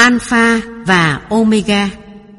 Alpha và Omega.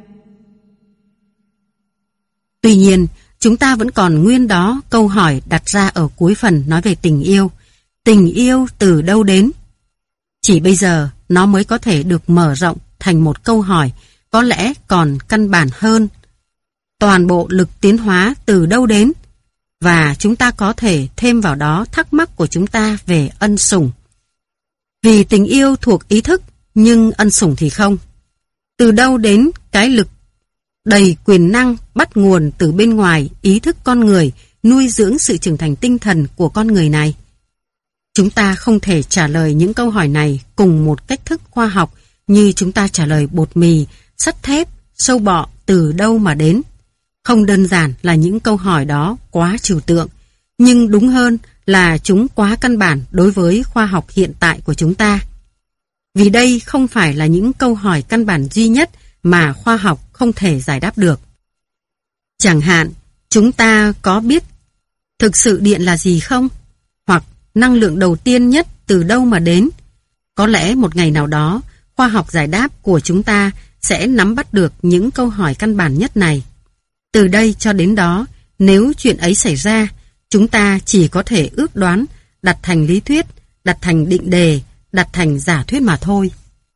Tuy nhiên, chúng ta vẫn còn nguyên đó câu hỏi đặt ra ở cuối phần nói về tình yêu. Tình yêu từ đâu đến? Chỉ bây giờ nó mới có thể được mở rộng thành một câu hỏi có lẽ còn căn bản hơn. Toàn bộ lực tiến hóa từ đâu đến? Và chúng ta có thể thêm vào đó thắc mắc của chúng ta về ân sủng. Vì tình yêu thuộc ý thức, nhưng ân sủng thì không. Từ đâu đến cái lực đầy quyền năng bắt nguồn từ bên ngoài ý thức con người, nuôi dưỡng sự trưởng thành tinh thần của con người này? Chúng ta không thể trả lời những câu hỏi này cùng một cách thức khoa học như chúng ta trả lời bột mì, sắt thép, sâu bọ từ đâu mà đến. Không đơn giản là những câu hỏi đó quá trừu tượng, nhưng đúng hơn là chúng quá căn bản đối với khoa học hiện tại của chúng ta. Vì đây không phải là những câu hỏi căn bản duy nhất mà khoa học không thể giải đáp được. Chẳng hạn, chúng ta có biết thực sự điện là gì không? Hoặc năng lượng đầu tiên nhất từ đâu mà đến? Có lẽ một ngày nào đó, khoa học giải đáp của chúng ta sẽ nắm bắt được những câu hỏi căn bản nhất này. Từ đây cho đến đó, nếu chuyện ấy xảy ra, chúng ta chỉ có thể ước đoán, đặt thành lý thuyết, đặt thành định đề, đặt thành giả thuyết mà thôi.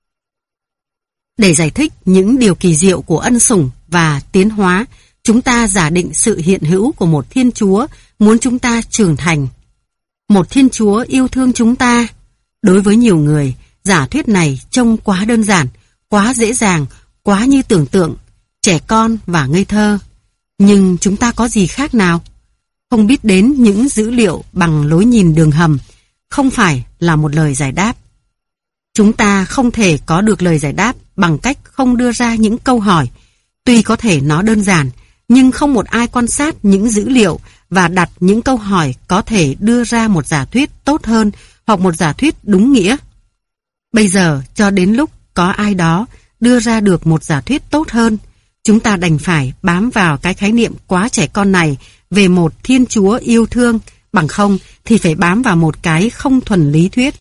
Để giải thích những điều kỳ diệu của ân sủng và tiến hóa, chúng ta giả định sự hiện hữu của một Thiên Chúa muốn chúng ta trưởng thành. Một Thiên Chúa yêu thương chúng ta. Đối với nhiều người, giả thuyết này trông quá đơn giản, quá dễ dàng, quá như tưởng tượng, trẻ con và ngây thơ. Nhưng chúng ta có gì khác nào? Không biết đến những dữ liệu bằng lối nhìn đường hầm không phải là một lời giải đáp. Chúng ta không thể có được lời giải đáp bằng cách không đưa ra những câu hỏi. Tuy có thể nó đơn giản, nhưng không một ai quan sát những dữ liệu và đặt những câu hỏi có thể đưa ra một giả thuyết tốt hơn hoặc một giả thuyết đúng nghĩa. Bây giờ cho đến lúc có ai đó đưa ra được một giả thuyết tốt hơn, chúng ta đành phải bám vào cái khái niệm quá trẻ con này về một Thiên Chúa yêu thương, bằng không thì phải bám vào một cái không thuần lý thuyết.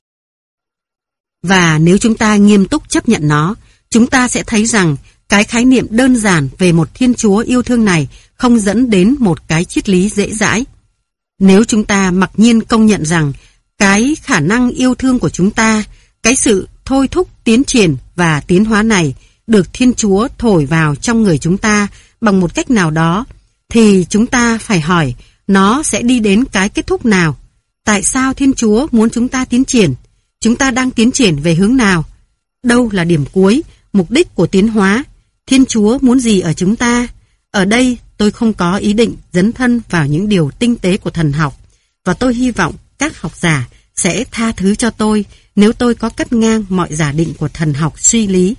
Và nếu chúng ta nghiêm túc chấp nhận nó, chúng ta sẽ thấy rằng cái khái niệm đơn giản về một Thiên Chúa yêu thương này không dẫn đến một cái triết lý dễ dãi. Nếu chúng ta mặc nhiên công nhận rằng cái khả năng yêu thương của chúng ta, cái sự thôi thúc tiến triển và tiến hóa này được Thiên Chúa thổi vào trong người chúng ta bằng một cách nào đó, thì chúng ta phải hỏi nó sẽ đi đến cái kết thúc nào. Tại sao Thiên Chúa muốn chúng ta tiến triển? Chúng ta đang tiến triển về hướng nào? Đâu là điểm cuối, mục đích của tiến hóa? Thiên Chúa muốn gì ở chúng ta? Ở đây tôi không có ý định dấn thân vào những điều tinh tế của thần học, và tôi hy vọng các học giả sẽ tha thứ cho tôi nếu tôi có cắt ngang mọi giả định của thần học suy lý.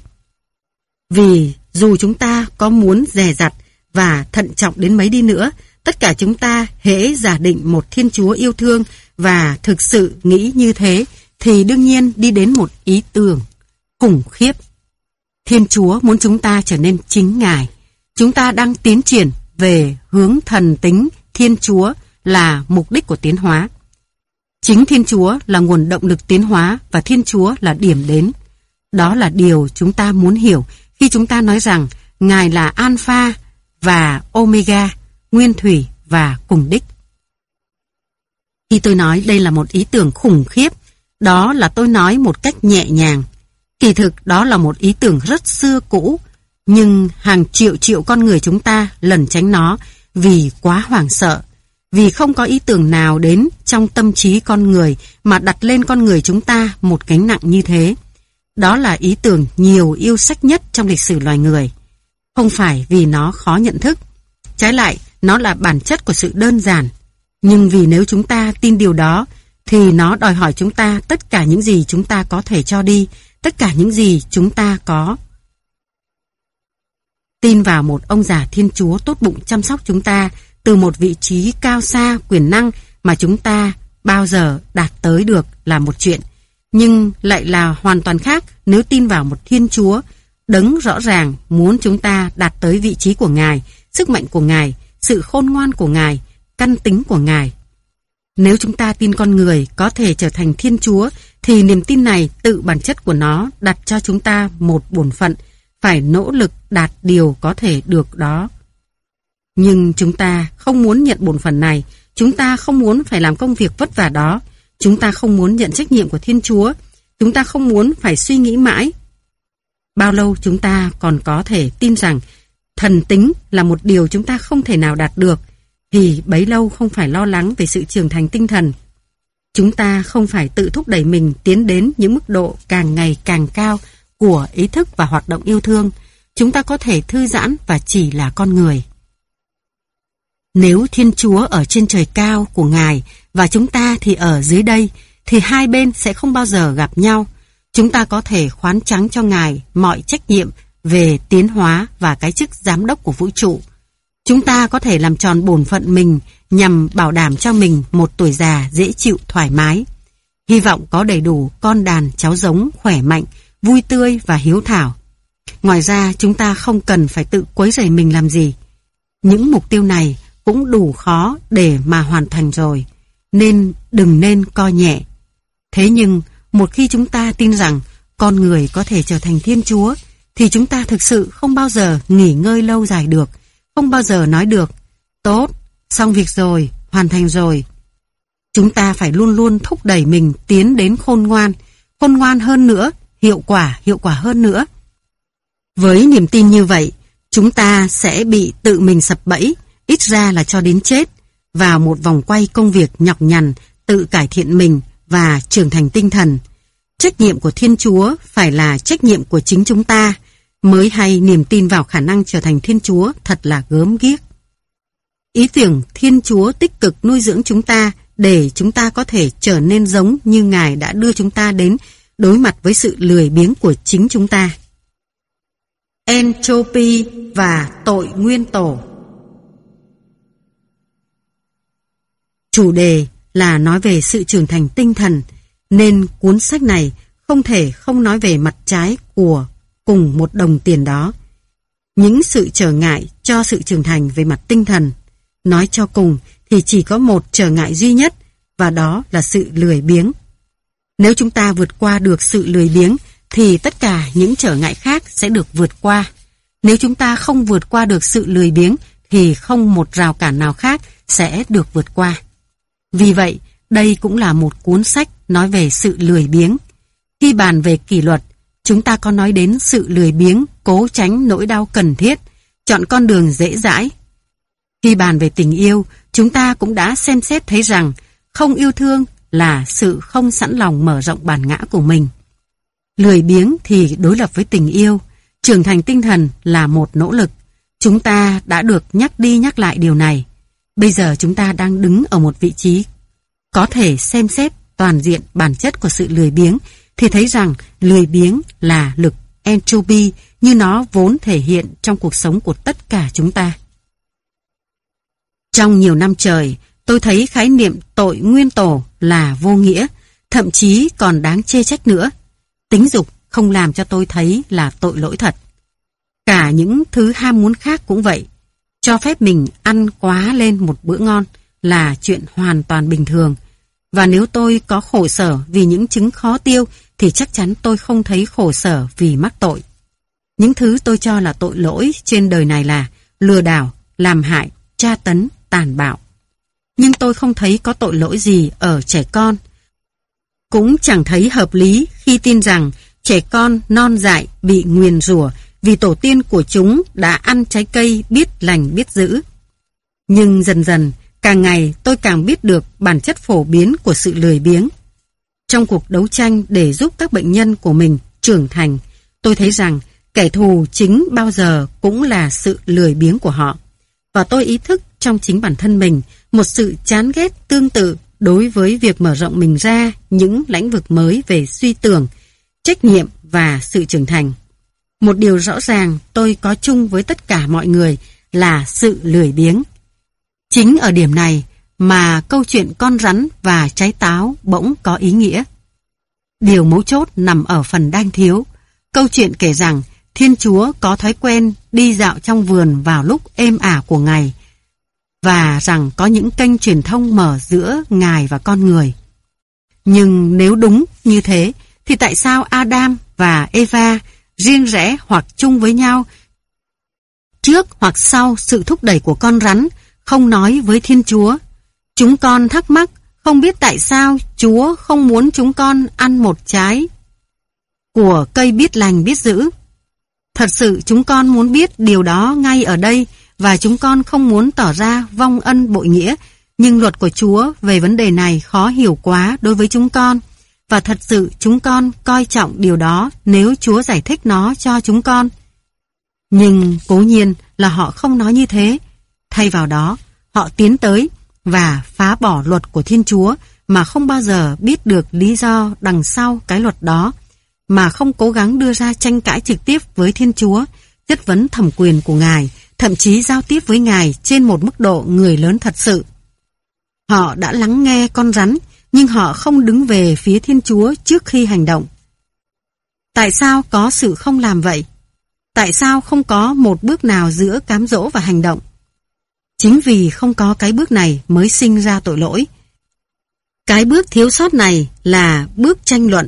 Vì dù chúng ta có muốn dè dặt và thận trọng đến mấy đi nữa, tất cả chúng ta hễ giả định một Thiên Chúa yêu thương và thực sự nghĩ như thế, thì đương nhiên đi đến một ý tưởng khủng khiếp. Thiên Chúa muốn chúng ta trở nên chính Ngài. Chúng ta đang tiến triển về hướng thần tính Thiên Chúa là mục đích của tiến hóa. Chính Thiên Chúa là nguồn động lực tiến hóa và Thiên Chúa là điểm đến. Đó là điều chúng ta muốn hiểu khi chúng ta nói rằng Ngài là Alpha và Omega, nguyên thủy và cùng đích. Khi tôi nói đây là một ý tưởng khủng khiếp, đó là tôi nói một cách nhẹ nhàng. Kỳ thực đó là một ý tưởng rất xưa cũ, nhưng hàng triệu con người chúng ta lẩn tránh nó vì quá hoảng sợ, vì không có ý tưởng nào đến trong tâm trí con người mà đặt lên con người chúng ta một gánh nặng như thế. Đó là ý tưởng nhiều yêu sách nhất trong lịch sử loài người. Không phải vì nó khó nhận thức, trái lại nó là bản chất của sự đơn giản. Nhưng vì nếu chúng ta tin điều đó, thì nó đòi hỏi chúng ta tất cả những gì chúng ta có thể cho đi, tất cả những gì chúng ta có. Tin vào một ông già Thiên Chúa tốt bụng chăm sóc chúng ta từ một vị trí cao xa quyền năng mà chúng ta bao giờ đạt tới được là một chuyện. Nhưng lại là hoàn toàn khác nếu tin vào một Thiên Chúa đấng rõ ràng muốn chúng ta đạt tới vị trí của Ngài, sức mạnh của Ngài, sự khôn ngoan của Ngài, căn tính của Ngài. Nếu chúng ta tin con người có thể trở thành Thiên Chúa, thì niềm tin này tự bản chất của nó đặt cho chúng ta một bổn phận, phải nỗ lực đạt điều có thể được đó. Nhưng chúng ta không muốn nhận bổn phận này, chúng ta không muốn phải làm công việc vất vả đó, chúng ta không muốn nhận trách nhiệm của Thiên Chúa, chúng ta không muốn phải suy nghĩ mãi. Bao lâu chúng ta còn có thể tin rằng thần tính là một điều chúng ta không thể nào đạt được, thì bấy lâu không phải lo lắng về sự trưởng thành tinh thần. Chúng ta không phải tự thúc đẩy mình tiến đến những mức độ càng ngày càng cao của ý thức và hoạt động yêu thương. Chúng ta có thể thư giãn và chỉ là con người. Nếu Thiên Chúa ở trên trời cao của Ngài và chúng ta thì ở dưới đây, thì hai bên sẽ không bao giờ gặp nhau. Chúng ta có thể khoán trắng cho Ngài mọi trách nhiệm về tiến hóa và cái chức giám đốc của vũ trụ. Chúng ta có thể làm tròn bổn phận mình nhằm bảo đảm cho mình một tuổi già dễ chịu thoải mái. Hy vọng có đầy đủ con đàn cháu giống khỏe mạnh, vui tươi và hiếu thảo. Ngoài ra chúng ta không cần phải tự quấy rầy mình làm gì. Những mục tiêu này cũng đủ khó để mà hoàn thành rồi, nên đừng nên coi nhẹ. Thế nhưng một khi chúng ta tin rằng con người có thể trở thành Thiên Chúa, thì chúng ta thực sự không bao giờ nghỉ ngơi lâu dài được, không bao giờ nói được, tốt, xong việc rồi, hoàn thành rồi. Chúng ta phải luôn luôn thúc đẩy mình tiến đến khôn ngoan hơn nữa, hiệu quả hơn nữa. Với niềm tin như vậy, chúng ta sẽ bị tự mình sập bẫy, ít ra là cho đến chết, vào một vòng quay công việc nhọc nhằn, tự cải thiện mình và trưởng thành tinh thần. Trách nhiệm của Thiên Chúa phải là trách nhiệm của chính chúng ta, mới hay niềm tin vào khả năng trở thành Thiên Chúa thật là gớm ghiếc. Ý tưởng Thiên Chúa tích cực nuôi dưỡng chúng ta để chúng ta có thể trở nên giống như Ngài đã đưa chúng ta đến đối mặt với sự lười biếng của chính chúng ta. Entropy và tội nguyên tổ. Chủ đề là nói về sự trưởng thành tinh thần, nên cuốn sách này không thể không nói về mặt trái của cùng một đồng tiền đó. Những sự trở ngại cho sự trưởng thành về mặt tinh thần. Nói cho cùng thì chỉ có một trở ngại duy nhất, và đó là sự lười biếng. Nếu chúng ta vượt qua được sự lười biếng, thì tất cả những trở ngại khác sẽ được vượt qua. Nếu chúng ta không vượt qua được sự lười biếng, thì không một rào cản nào khác sẽ được vượt qua. Vì vậy, đây cũng là một cuốn sách nói về sự lười biếng. Khi bàn về kỷ luật, chúng ta có nói đến sự lười biếng, cố tránh nỗi đau cần thiết, chọn con đường dễ dãi. Khi bàn về tình yêu, chúng ta cũng đã xem xét thấy rằng không yêu thương là sự không sẵn lòng mở rộng bản ngã của mình. Lười biếng thì đối lập với tình yêu, trưởng thành tinh thần là một nỗ lực. Chúng ta đã được nhắc đi nhắc lại điều này. Bây giờ chúng ta đang đứng ở một vị trí có thể xem xét toàn diện bản chất của sự lười biếng, thì thấy rằng lười biếng là lực entropy như nó vốn thể hiện trong cuộc sống của tất cả chúng ta. Trong nhiều năm trời, tôi thấy khái niệm tội nguyên tổ là vô nghĩa, thậm chí còn đáng chê trách nữa. Tính dục không làm cho tôi thấy là tội lỗi thật. Cả những thứ ham muốn khác cũng vậy. Cho phép mình ăn quá lên một bữa ngon là chuyện hoàn toàn bình thường. Và nếu tôi có khổ sở vì những chứng khó tiêu, thì chắc chắn tôi không thấy khổ sở vì mắc tội. Những thứ tôi cho là tội lỗi trên đời này là lừa đảo, làm hại, tra tấn, tàn bạo. Nhưng tôi không thấy có tội lỗi gì ở trẻ con. Cũng chẳng thấy hợp lý khi tin rằng trẻ con non dại bị nguyền rủa vì tổ tiên của chúng đã ăn trái cây biết lành biết dữ. Nhưng dần dần, càng ngày tôi càng biết được bản chất phổ biến của sự lười biếng. Trong cuộc đấu tranh để giúp các bệnh nhân của mình trưởng thành, tôi thấy rằng kẻ thù chính bao giờ cũng là sự lười biếng của họ. Và tôi ý thức trong chính bản thân mình một sự chán ghét tương tự đối với việc mở rộng mình ra những lĩnh vực mới về suy tưởng, trách nhiệm và sự trưởng thành. Một điều rõ ràng tôi có chung với tất cả mọi người là sự lười biếng. Chính ở điểm này mà câu chuyện con rắn và trái táo bỗng có ý nghĩa. Điều mấu chốt nằm ở phần đang thiếu. Câu chuyện kể rằng Thiên Chúa có thói quen đi dạo trong vườn vào lúc êm ả của ngày, và rằng có những kênh truyền thông mở giữa Ngài và con người. Nhưng nếu đúng như thế, thì tại sao Adam và Eva riêng rẽ hoặc chung với nhau trước hoặc sau sự thúc đẩy của con rắn, không nói với Thiên Chúa? Chúng con thắc mắc, không biết tại sao Chúa không muốn chúng con ăn một trái của cây biết lành biết dữ. Thật sự chúng con muốn biết điều đó ngay ở đây, và chúng con không muốn tỏ ra vong ân bội nghĩa, nhưng luật của Chúa về vấn đề này khó hiểu quá đối với chúng con, và thật sự chúng con coi trọng điều đó nếu Chúa giải thích nó cho chúng con. Nhưng cố nhiên là họ không nói như thế. Thay vào đó, họ tiến tới và phá bỏ luật của Thiên Chúa mà không bao giờ biết được lý do đằng sau cái luật đó, mà không cố gắng đưa ra tranh cãi trực tiếp với Thiên Chúa, chất vấn thẩm quyền của Ngài, thậm chí giao tiếp với Ngài trên một mức độ người lớn thật sự. Họ đã lắng nghe con rắn, nhưng họ không đứng về phía Thiên Chúa trước khi hành động. Tại sao có sự không làm vậy? Tại sao không có một bước nào giữa cám dỗ và hành động? Chính vì không có cái bước này mới sinh ra tội lỗi. Cái bước thiếu sót này là bước tranh luận.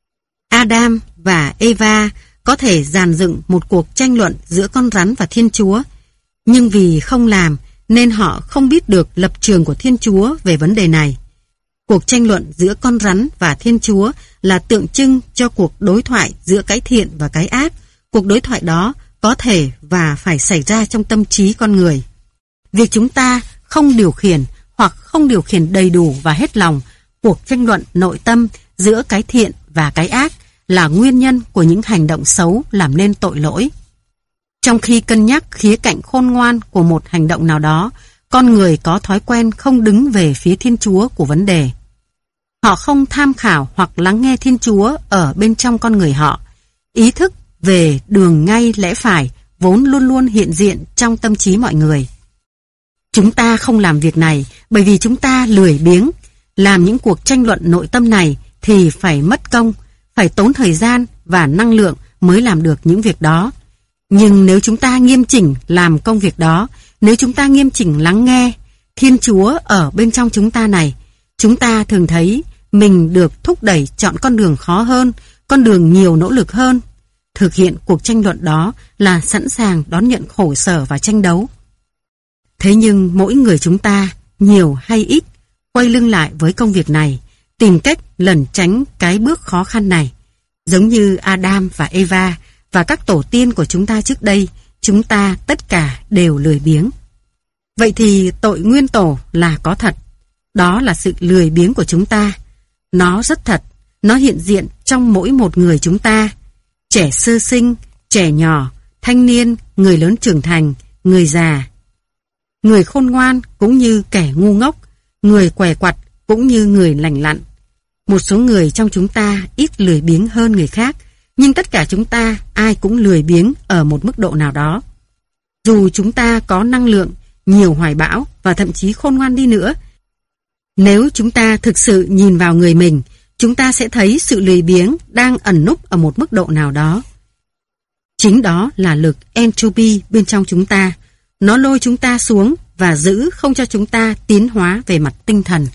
Adam và Eva có thể dàn dựng một cuộc tranh luận giữa con rắn và Thiên Chúa, nhưng vì không làm nên họ không biết được lập trường của Thiên Chúa về vấn đề này. Cuộc tranh luận giữa con rắn và Thiên Chúa là tượng trưng cho cuộc đối thoại giữa cái thiện và cái ác. Cuộc đối thoại đó có thể và phải xảy ra trong tâm trí con người. Việc chúng ta không điều khiển hoặc không điều khiển đầy đủ và hết lòng cuộc tranh luận nội tâm giữa cái thiện và cái ác là nguyên nhân của những hành động xấu làm nên tội lỗi. Trong khi cân nhắc khía cạnh khôn ngoan của một hành động nào đó, con người có thói quen không đứng về phía Thiên Chúa của vấn đề. Họ không tham khảo hoặc lắng nghe Thiên Chúa ở bên trong con người họ. Ý thức về đường ngay lẽ phải vốn luôn luôn hiện diện trong tâm trí mọi người. Chúng ta không làm việc này bởi vì chúng ta lười biếng. Làm những cuộc tranh luận nội tâm này thì phải mất công, phải tốn thời gian và năng lượng mới làm được những việc đó. Nhưng nếu chúng ta nghiêm chỉnh làm công việc đó, nếu chúng ta nghiêm chỉnh lắng nghe Thiên Chúa ở bên trong chúng ta này, chúng ta thường thấy mình được thúc đẩy chọn con đường khó hơn, con đường nhiều nỗ lực hơn. Thực hiện cuộc tranh luận đó là sẵn sàng đón nhận khổ sở và tranh đấu. Thế nhưng mỗi người chúng ta, nhiều hay ít, quay lưng lại với công việc này, tìm cách lẩn tránh cái bước khó khăn này. Giống như Adam và Eva và các tổ tiên của chúng ta trước đây, chúng ta tất cả đều lười biếng. Vậy thì tội nguyên tổ là có thật. Đó là sự lười biếng của chúng ta. Nó rất thật, nó hiện diện trong mỗi một người chúng ta. Trẻ sơ sinh, trẻ nhỏ, thanh niên, người lớn trưởng thành, người già. Người khôn ngoan cũng như kẻ ngu ngốc, người què quặt cũng như người lành lặn. Một số người trong chúng ta ít lười biếng hơn người khác, nhưng tất cả chúng ta ai cũng lười biếng ở một mức độ nào đó. Dù chúng ta có năng lượng, nhiều hoài bão và thậm chí khôn ngoan đi nữa, nếu chúng ta thực sự nhìn vào người mình, chúng ta sẽ thấy sự lười biếng đang ẩn núp ở một mức độ nào đó. Chính đó là lực entropy bên trong chúng ta. Nó lôi chúng ta xuống và giữ không cho chúng ta tiến hóa về mặt tinh thần.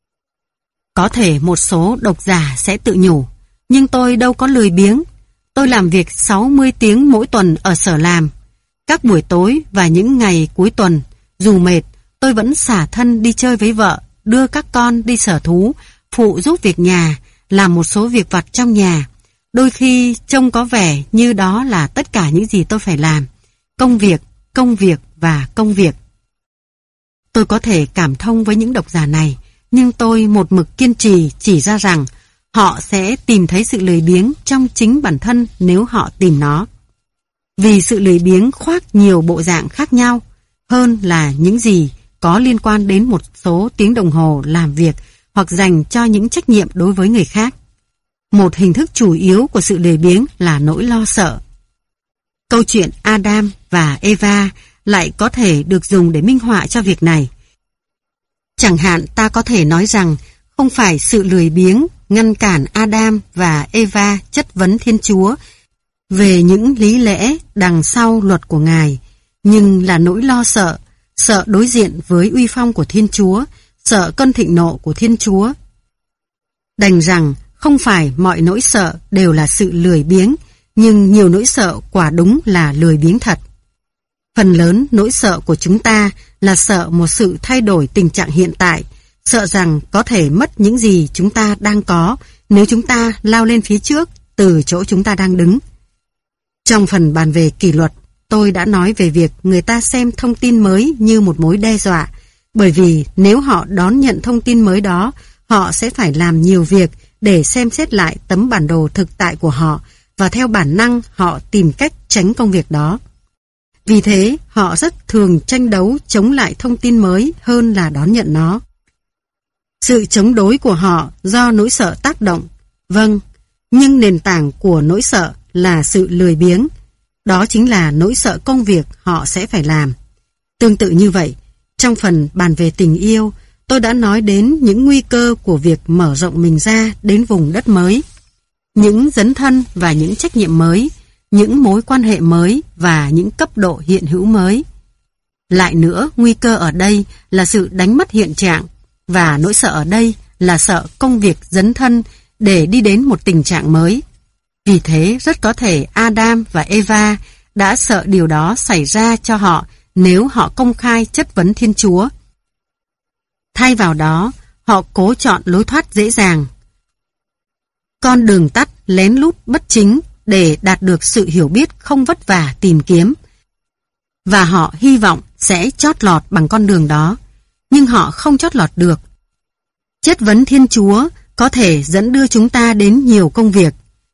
Có thể một số độc giả sẽ tự nhủ, nhưng tôi đâu có lười biếng. Tôi làm việc 60 tiếng mỗi tuần ở sở làm. Các buổi tối và những ngày cuối tuần, dù mệt, tôi vẫn xả thân đi chơi với vợ, đưa các con đi sở thú, phụ giúp việc nhà, làm một số việc vặt trong nhà. Đôi khi trông có vẻ như đó là tất cả những gì tôi phải làm. Công việc, công việc và công việc. Tôi có thể cảm thông với những độc giả này, nhưng tôi một mực kiên trì chỉ ra rằng họ sẽ tìm thấy sự lười biếng trong chính bản thân nếu họ tìm nó. Vì sự lười biếng khoác nhiều bộ dạng khác nhau hơn là những gì có liên quan đến một số tiếng đồng hồ làm việc hoặc dành cho những trách nhiệm đối với người khác. Một hình thức chủ yếu của sự lười biếng là nỗi lo sợ. Câu chuyện Adam và Eva lại có thể được dùng để minh họa cho việc này. Chẳng hạn ta có thể nói rằng không phải sự lười biếng ngăn cản Adam và Eva chất vấn Thiên Chúa về những lý lẽ đằng sau luật của Ngài, nhưng là nỗi lo sợ, sợ đối diện với uy phong của Thiên Chúa, sợ cơn thịnh nộ của Thiên Chúa. Đành rằng không phải mọi nỗi sợ đều là sự lười biếng, nhưng nhiều nỗi sợ quả đúng là lười biếng thật. Phần lớn nỗi sợ của chúng ta là sợ một sự thay đổi tình trạng hiện tại, sợ rằng có thể mất những gì chúng ta đang có nếu chúng ta lao lên phía trước từ chỗ chúng ta đang đứng. Trong phần bàn về kỷ luật, tôi đã nói về việc người ta xem thông tin mới như một mối đe dọa, bởi vì nếu họ đón nhận thông tin mới đó, họ sẽ phải làm nhiều việc để xem xét lại tấm bản đồ thực tại của họ, và theo bản năng họ tìm cách tránh công việc đó. Vì thế, họ rất thường tranh đấu chống lại thông tin mới hơn là đón nhận nó. Sự chống đối của họ do nỗi sợ tác động, vâng, nhưng nền tảng của nỗi sợ là sự lười biếng. Đó chính là nỗi sợ công việc họ sẽ phải làm. Tương tự như vậy, trong phần bàn về tình yêu, tôi đã nói đến những nguy cơ của việc mở rộng mình ra đến vùng đất mới, những dấn thân và những trách nhiệm mới, những mối quan hệ mới và những cấp độ hiện hữu mới. Lại nữa, nguy cơ ở đây là sự đánh mất hiện trạng, và nỗi sợ ở đây là sợ công việc dấn thân để đi đến một tình trạng mới. Vì thế, rất có thể Adam và Eva đã sợ điều đó xảy ra cho họ nếu họ công khai chất vấn Thiên Chúa. Thay vào đó, họ cố chọn lối thoát dễ dàng, con đường tắt lén lút bất chính để đạt được sự hiểu biết không vất vả tìm kiếm. Và họ hy vọng sẽ chót lọt bằng con đường đó, nhưng họ không chót lọt được. Chất vấn Thiên Chúa có thể dẫn đưa chúng ta đến nhiều công việc.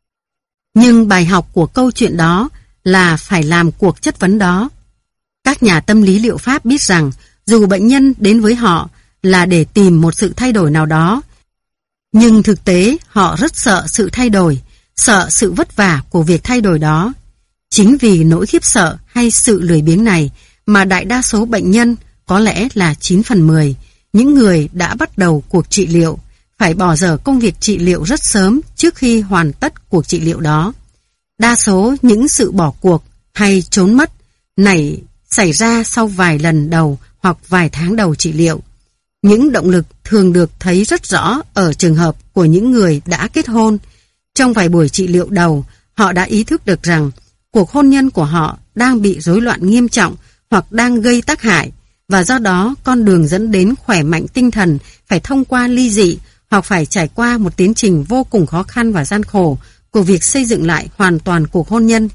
Nhưng bài học của câu chuyện đó là phải làm cuộc chất vấn đó. Các nhà tâm lý liệu pháp biết rằng dù bệnh nhân đến với họ là để tìm một sự thay đổi nào đó, nhưng thực tế họ rất sợ sự thay đổi, sợ sự vất vả của việc thay đổi đó. Chính vì nỗi khiếp sợ hay sự lười biếng này mà đại đa số bệnh nhân, có lẽ là 9 phần 10, những người đã bắt đầu cuộc trị liệu, phải bỏ dở công việc trị liệu rất sớm trước khi hoàn tất cuộc trị liệu đó. Đa số những sự bỏ cuộc hay trốn mất này xảy ra sau vài lần đầu hoặc vài tháng đầu trị liệu. Những động lực thường được thấy rất rõ ở trường hợp của những người đã kết hôn. Trong vài buổi trị liệu đầu, họ đã ý thức được rằng cuộc hôn nhân của họ đang bị rối loạn nghiêm trọng hoặc đang gây tác hại, và do đó con đường dẫn đến khỏe mạnh tinh thần phải thông qua ly dị hoặc phải trải qua một tiến trình vô cùng khó khăn và gian khổ của việc xây dựng lại hoàn toàn cuộc hôn nhân.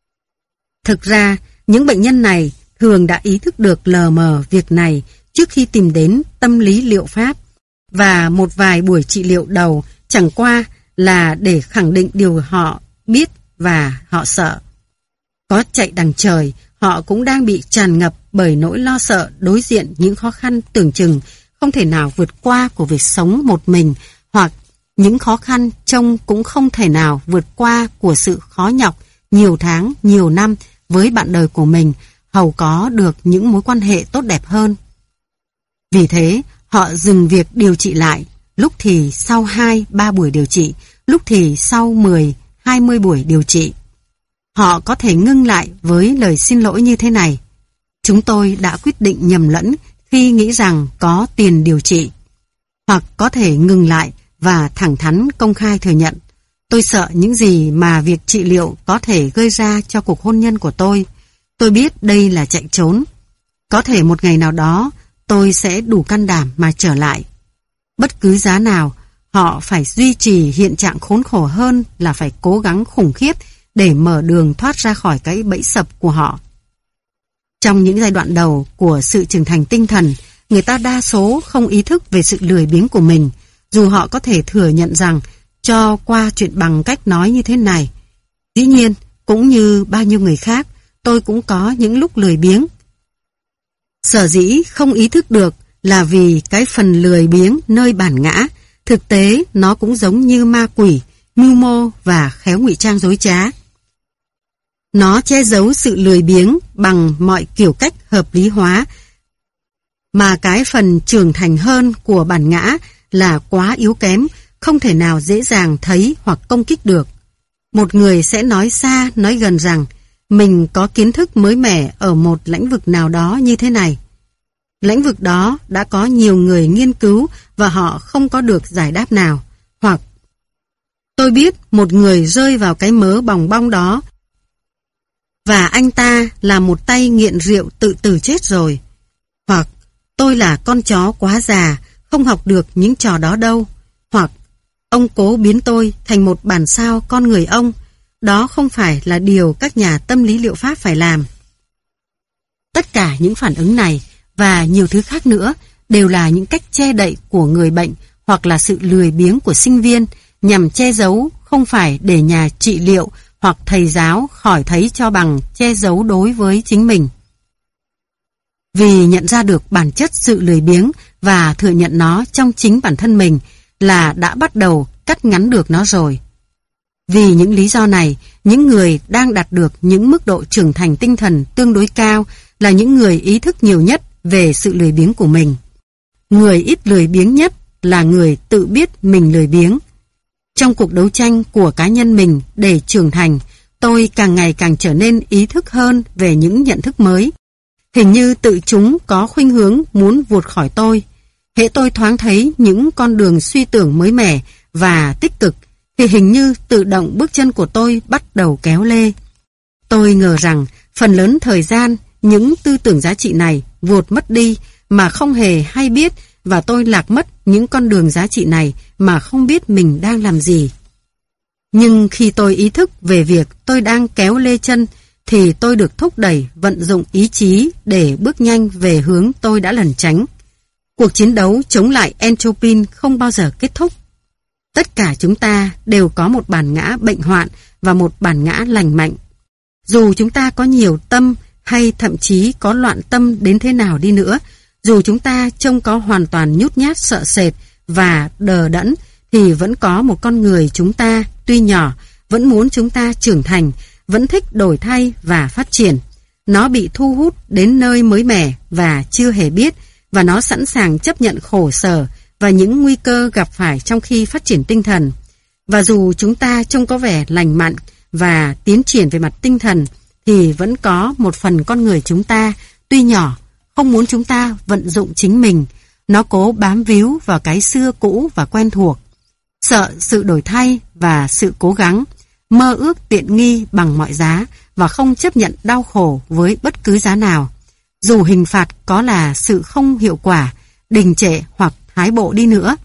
Thực ra, những bệnh nhân này thường đã ý thức được lờ mờ việc này trước khi tìm đến tâm lý liệu pháp, và một vài buổi trị liệu đầu chẳng qua là để khẳng định điều họ biết và họ sợ. Có chạy đằng trời, họ cũng đang bị tràn ngập bởi nỗi lo sợ đối diện những khó khăn tưởng chừng không thể nào vượt qua của việc sống một mình, hoặc những khó khăn trông cũng không thể nào vượt qua của sự khó nhọc nhiều tháng, nhiều năm với bạn đời của mình, hầu có được những mối quan hệ tốt đẹp hơn. Vì thế, họ dừng việc điều trị lại, lúc thì sau 2-3 buổi điều trị, lúc thì sau 10-20 buổi điều trị. Họ có thể ngưng lại với lời xin lỗi như thế này: chúng tôi đã quyết định nhầm lẫn khi nghĩ rằng có tiền điều trị. Hoặc có thể ngừng lại và thẳng thắn công khai thừa nhận: tôi sợ những gì mà việc trị liệu có thể gây ra cho cuộc hôn nhân của tôi. Tôi biết đây là chạy trốn. Có thể một ngày nào đó tôi sẽ đủ can đảm mà trở lại. Bất cứ giá nào, họ phải duy trì hiện trạng khốn khổ hơn là phải cố gắng khủng khiếp để mở đường thoát ra khỏi cái bẫy sập của họ. Trong những giai đoạn đầu của sự trưởng thành tinh thần, người ta đa số không ý thức về sự lười biếng của mình, dù họ có thể thừa nhận rằng cho qua chuyện bằng cách nói như thế này: dĩ nhiên, cũng như bao nhiêu người khác, tôi cũng có những lúc lười biếng. Sở dĩ không ý thức được là vì cái phần lười biếng nơi bản ngã, thực tế nó cũng giống như ma quỷ, mưu mô và khéo ngụy trang dối trá. Nó che giấu sự lười biếng bằng mọi kiểu cách hợp lý hóa, mà cái phần trưởng thành hơn của bản ngã là quá yếu kém, không thể nào dễ dàng thấy hoặc công kích được. Một người sẽ nói xa, nói gần rằng mình có kiến thức mới mẻ ở một lĩnh vực nào đó như thế này. Lĩnh vực đó đã có nhiều người nghiên cứu và họ không có được giải đáp nào, hoặc Tôi biết một người rơi vào cái mớ bòng bong đó và anh ta là một tay nghiện rượu tự tử chết rồi. Hoặc tôi là con chó quá già, không học được những trò đó đâu. Hoặc ông cố biến tôi thành một bản sao con người ông. Đó không phải là điều các nhà tâm lý liệu pháp phải làm. Tất cả những phản ứng này và nhiều thứ khác nữa đều là những cách che đậy của người bệnh hoặc là sự lười biếng của sinh viên nhằm che giấu, không phải để nhà trị liệu hoặc thầy giáo khỏi thấy cho bằng che giấu đối với chính mình. Vì nhận ra được bản chất sự lười biếng và thừa nhận nó trong chính bản thân mình là đã bắt đầu cắt ngắn được nó rồi. Vì những lý do này, những người đang đạt được những mức độ trưởng thành tinh thần tương đối cao là những người ý thức nhiều nhất về sự lười biếng của mình. Người ít lười biếng nhất là người tự biết mình lười biếng. Trong cuộc đấu tranh của cá nhân mình để trưởng thành, tôi càng ngày càng trở nên ý thức hơn về những nhận thức mới. Hình như tự chúng có khuynh hướng muốn vụt khỏi tôi. Hễ tôi thoáng thấy những con đường suy tưởng mới mẻ và tích cực, thì hình như tự động bước chân của tôi bắt đầu kéo lê. Tôi ngờ rằng phần lớn thời gian, những tư tưởng giá trị này vụt mất đi mà không hề hay biết, và tôi lạc mất những con đường giá trị này mà không biết mình đang làm gì. Nhưng khi tôi ý thức về việc tôi đang kéo lê chân, thì tôi được thúc đẩy vận dụng ý chí để bước nhanh về hướng tôi đã lẩn tránh. Cuộc chiến đấu chống lại entropy không bao giờ kết thúc. Tất cả chúng ta đều có một bản ngã bệnh hoạn và một bản ngã lành mạnh. Dù chúng ta có nhiều tâm hay thậm chí có loạn tâm đến thế nào đi nữa, dù chúng ta trông có hoàn toàn nhút nhát sợ sệt và đờ đẫn, thì vẫn có một con người chúng ta, tuy nhỏ, vẫn muốn chúng ta trưởng thành, vẫn thích đổi thay và phát triển. Nó bị thu hút đến nơi mới mẻ và chưa hề biết, và nó sẵn sàng chấp nhận khổ sở và những nguy cơ gặp phải trong khi phát triển tinh thần. Và dù chúng ta trông có vẻ lành mạnh và tiến triển về mặt tinh thần, thì vẫn có một phần con người chúng ta, tuy nhỏ, không muốn chúng ta vận dụng chính mình. Nó cố bám víu vào cái xưa cũ và quen thuộc, sợ sự đổi thay và sự cố gắng, mơ ước tiện nghi bằng mọi giá và không chấp nhận đau khổ với bất cứ giá nào. Dù hình phạt có là sự không hiệu quả, đình trệ hoặc thái bộ đi nữa.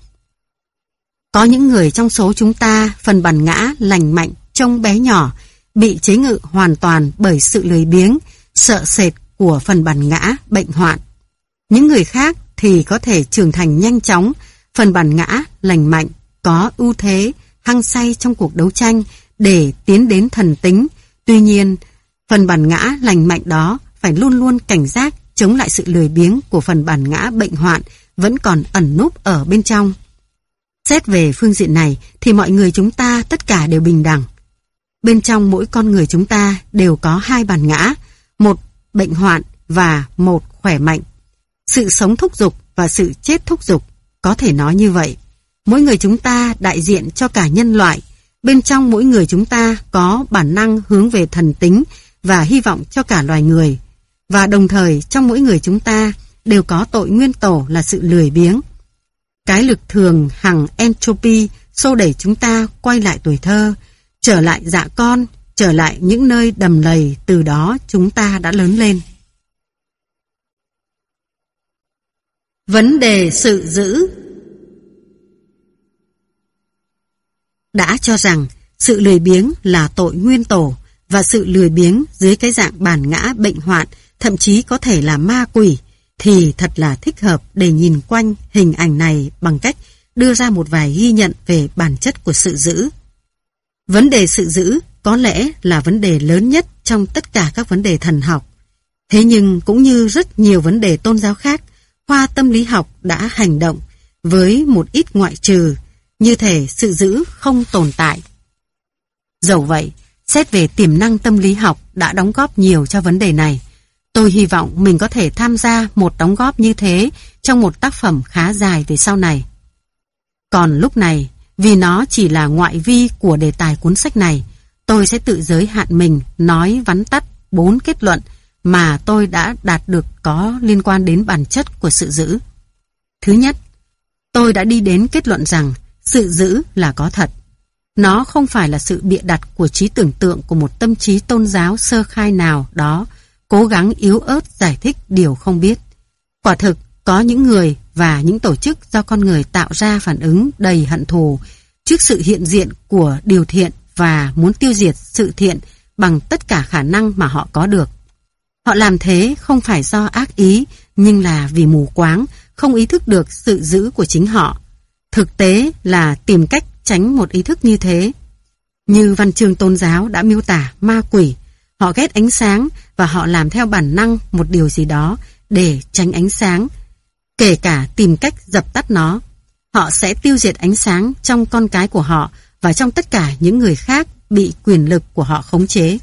Có những người trong số chúng ta, phần bản ngã lành mạnh trông bé nhỏ, bị chế ngự hoàn toàn bởi sự lười biếng, sợ sệt của phần bản ngã bệnh hoạn. Những người khác thì có thể trưởng thành nhanh chóng, phần bản ngã lành mạnh có ưu thế hăng say trong cuộc đấu tranh để tiến đến thần tính. Tuy nhiên, phần bản ngã lành mạnh đó phải luôn luôn cảnh giác chống lại sự lười biếng của phần bản ngã bệnh hoạn vẫn còn ẩn núp ở bên trong. Xét về phương diện này thì mọi người chúng ta tất cả đều bình đẳng. Bên trong mỗi con người chúng ta đều có hai bản ngã, một bệnh hoạn và một khỏe mạnh. Sự sống thúc giục và sự chết thúc giục, có thể nói như vậy. Mỗi người chúng ta đại diện cho cả nhân loại. Bên trong mỗi người chúng ta có bản năng hướng về thần tính và hy vọng cho cả loài người. Và đồng thời trong mỗi người chúng ta đều có tội nguyên tổ là sự lười biếng. Cái lực thường hằng entropy xô đẩy chúng ta quay lại tuổi thơ, trở lại dạ con, trở lại những nơi đầm lầy từ đó chúng ta đã lớn lên. Vấn đề sự giữ. Đã cho rằng sự lười biếng là tội nguyên tổ, và sự lười biếng dưới cái dạng bản ngã bệnh hoạn thậm chí có thể là ma quỷ, thì thật là thích hợp để nhìn quanh hình ảnh này bằng cách đưa ra một vài ghi nhận về bản chất của sự giữ. Vấn đề sự giữ có lẽ là vấn đề lớn nhất trong tất cả các vấn đề thần học. Thế nhưng cũng như rất nhiều vấn đề tôn giáo khác, khoa tâm lý học đã hành động với một ít ngoại trừ, như thể sự giữ không tồn tại. Dẫu vậy, xét về tiềm năng tâm lý học đã đóng góp nhiều cho vấn đề này. Tôi hy vọng mình có thể tham gia một đóng góp như thế trong một tác phẩm khá dài về sau này. Còn lúc này, vì nó chỉ là ngoại vi của đề tài cuốn sách này, tôi sẽ tự giới hạn mình nói vắn tắt 4 kết luận mà tôi đã đạt được có liên quan đến bản chất của sự giữ. Thứ nhất, tôi đã đi đến kết luận rằng sự giữ là có thật. Nó không phải là sự bịa đặt của trí tưởng tượng của một tâm trí tôn giáo sơ khai nào đó, cố gắng yếu ớt giải thích điều không biết. Quả thực, có những người và những tổ chức do con người tạo ra phản ứng đầy hận thù trước sự hiện diện của điều thiện và muốn tiêu diệt sự thiện bằng tất cả khả năng mà họ có được. Họ làm thế không phải do ác ý, nhưng là vì mù quáng, không ý thức được sự dữ của chính họ. Thực tế là tìm cách tránh một ý thức như thế. Như văn chương tôn giáo đã miêu tả ma quỷ, họ ghét ánh sáng và họ làm theo bản năng một điều gì đó để tránh ánh sáng, kể cả tìm cách dập tắt nó. Họ sẽ tiêu diệt ánh sáng trong con cái của họ và trong tất cả những người khác bị quyền lực của họ khống chế.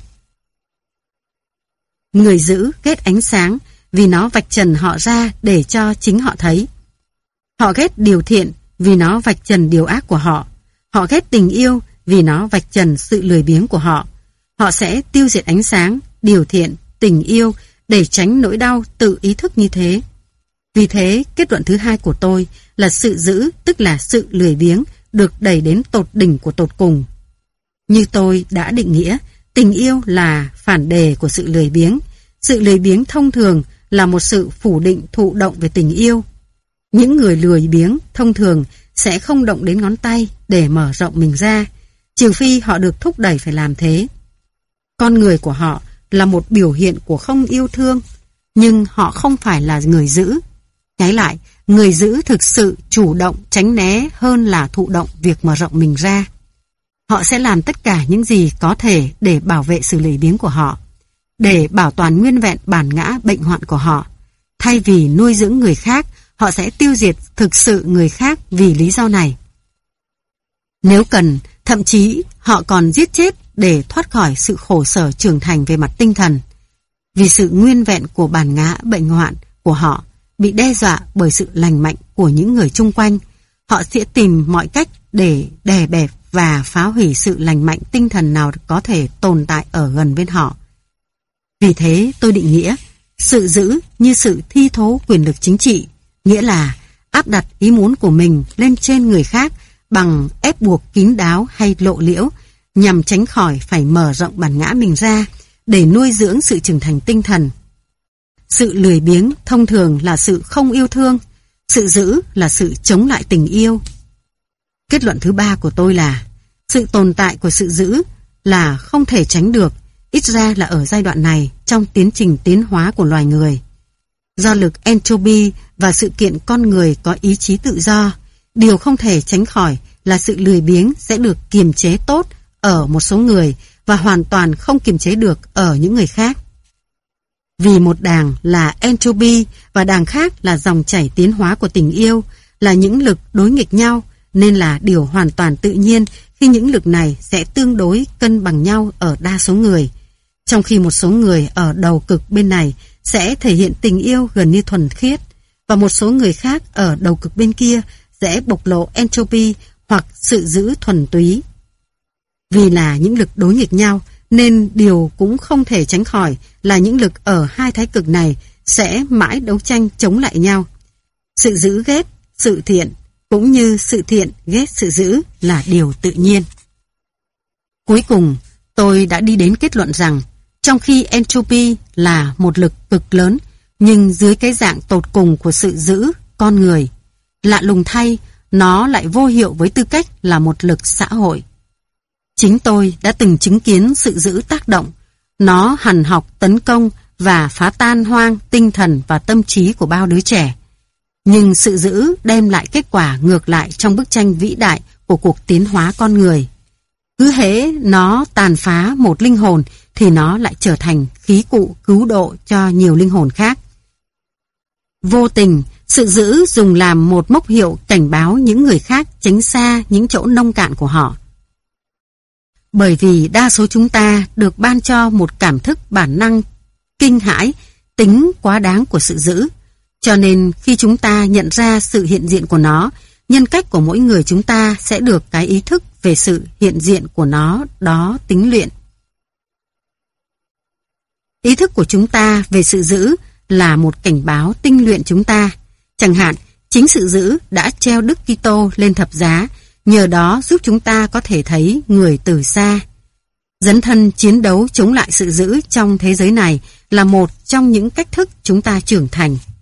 Người dữ ghét ánh sáng vì nó vạch trần họ ra để cho chính họ thấy. Họ ghét điều thiện vì nó vạch trần điều ác của họ. Họ ghét tình yêu vì nó vạch trần sự lười biếng của họ. Họ sẽ tiêu diệt ánh sáng, điều thiện, tình yêu để tránh nỗi đau tự ý thức như thế. Vì thế, kết luận thứ hai của tôi là sự dữ, tức là sự lười biếng, được đẩy đến tột đỉnh của tột cùng. Như tôi đã định nghĩa, tình yêu là phản đề của sự lười biếng. Sự lười biếng thông thường là một sự phủ định thụ động về tình yêu. Những người lười biếng thông thường sẽ không động đến ngón tay để mở rộng mình ra, trừ phi họ được thúc đẩy phải làm thế. Con người của họ là một biểu hiện của không yêu thương, nhưng họ không phải là người dữ. Trái lại, người dữ thực sự chủ động tránh né hơn là thụ động việc mở rộng mình ra. Họ sẽ làm tất cả những gì có thể để bảo vệ sự lười biếng của họ, để bảo toàn nguyên vẹn bản ngã bệnh hoạn của họ. Thay vì nuôi dưỡng người khác, họ sẽ tiêu diệt thực sự người khác vì lý do này. Nếu cần, thậm chí họ còn giết chết để thoát khỏi sự khổ sở trưởng thành về mặt tinh thần. Vì sự nguyên vẹn của bản ngã bệnh hoạn của họ bị đe dọa bởi sự lành mạnh của những người chung quanh, họ sẽ tìm mọi cách để đè bẹp và phá hủy sự lành mạnh tinh thần nào có thể tồn tại ở gần bên họ. Vì thế tôi định nghĩa sự dữ như sự thi thố quyền lực chính trị, nghĩa là áp đặt ý muốn của mình lên trên người khác bằng ép buộc kín đáo hay lộ liễu, nhằm tránh khỏi phải mở rộng bản ngã mình ra để nuôi dưỡng sự trưởng thành tinh thần. Sự lười biếng thông thường là sự không yêu thương, sự dữ là sự chống lại tình yêu. Kết luận thứ ba của tôi là sự tồn tại của sự dữ là không thể tránh được, ít ra là ở giai đoạn này trong tiến trình tiến hóa của loài người. Do lực entropy và sự kiện con người có ý chí tự do, điều không thể tránh khỏi là sự lười biếng sẽ được kiềm chế tốt ở một số người và hoàn toàn không kiềm chế được ở những người khác. Vì một đàng là entropy và đàng khác là dòng chảy tiến hóa của tình yêu, là những lực đối nghịch nhau, nên là điều hoàn toàn tự nhiên khi những lực này sẽ tương đối cân bằng nhau ở đa số người, trong khi một số người ở đầu cực bên này sẽ thể hiện tình yêu gần như thuần khiết, và một số người khác ở đầu cực bên kia sẽ bộc lộ entropy hoặc sự dữ thuần túy. Vì là những lực đối nghịch nhau, nên điều cũng không thể tránh khỏi là những lực ở hai thái cực này sẽ mãi đấu tranh chống lại nhau. Sự dữ ghét sự thiện, cũng như sự thiện ghét sự dữ là điều tự nhiên. Cuối cùng, tôi đã đi đến kết luận rằng, trong khi entropy là một lực cực lớn, nhưng dưới cái dạng tột cùng của sự dữ con người, lạ lùng thay, nó lại vô hiệu với tư cách là một lực xã hội. Chính tôi đã từng chứng kiến sự dữ tác động, nó hằn học tấn công và phá tan hoang tinh thần và tâm trí của bao đứa trẻ. Nhưng sự dữ đem lại kết quả ngược lại trong bức tranh vĩ đại của cuộc tiến hóa con người. Cứ hễ nó tàn phá một linh hồn thì nó lại trở thành khí cụ cứu độ cho nhiều linh hồn khác. Vô tình, sự dữ dùng làm một mốc hiệu cảnh báo những người khác tránh xa những chỗ nông cạn của họ. Bởi vì đa số chúng ta được ban cho một cảm thức bản năng kinh hãi tính quá đáng của sự dữ, cho nên khi chúng ta nhận ra sự hiện diện của nó, nhân cách của mỗi người chúng ta sẽ được cái ý thức về sự hiện diện của nó đó tính luyện. Ý thức của chúng ta về sự dữ là một cảnh báo tinh luyện chúng ta. Chẳng hạn, chính sự dữ đã treo Đức Kitô lên thập giá, Nhờ đó giúp chúng ta có thể thấy người từ xa. Dấn thân chiến đấu chống lại sự dữ trong thế giới này là một trong những cách thức chúng ta trưởng thành.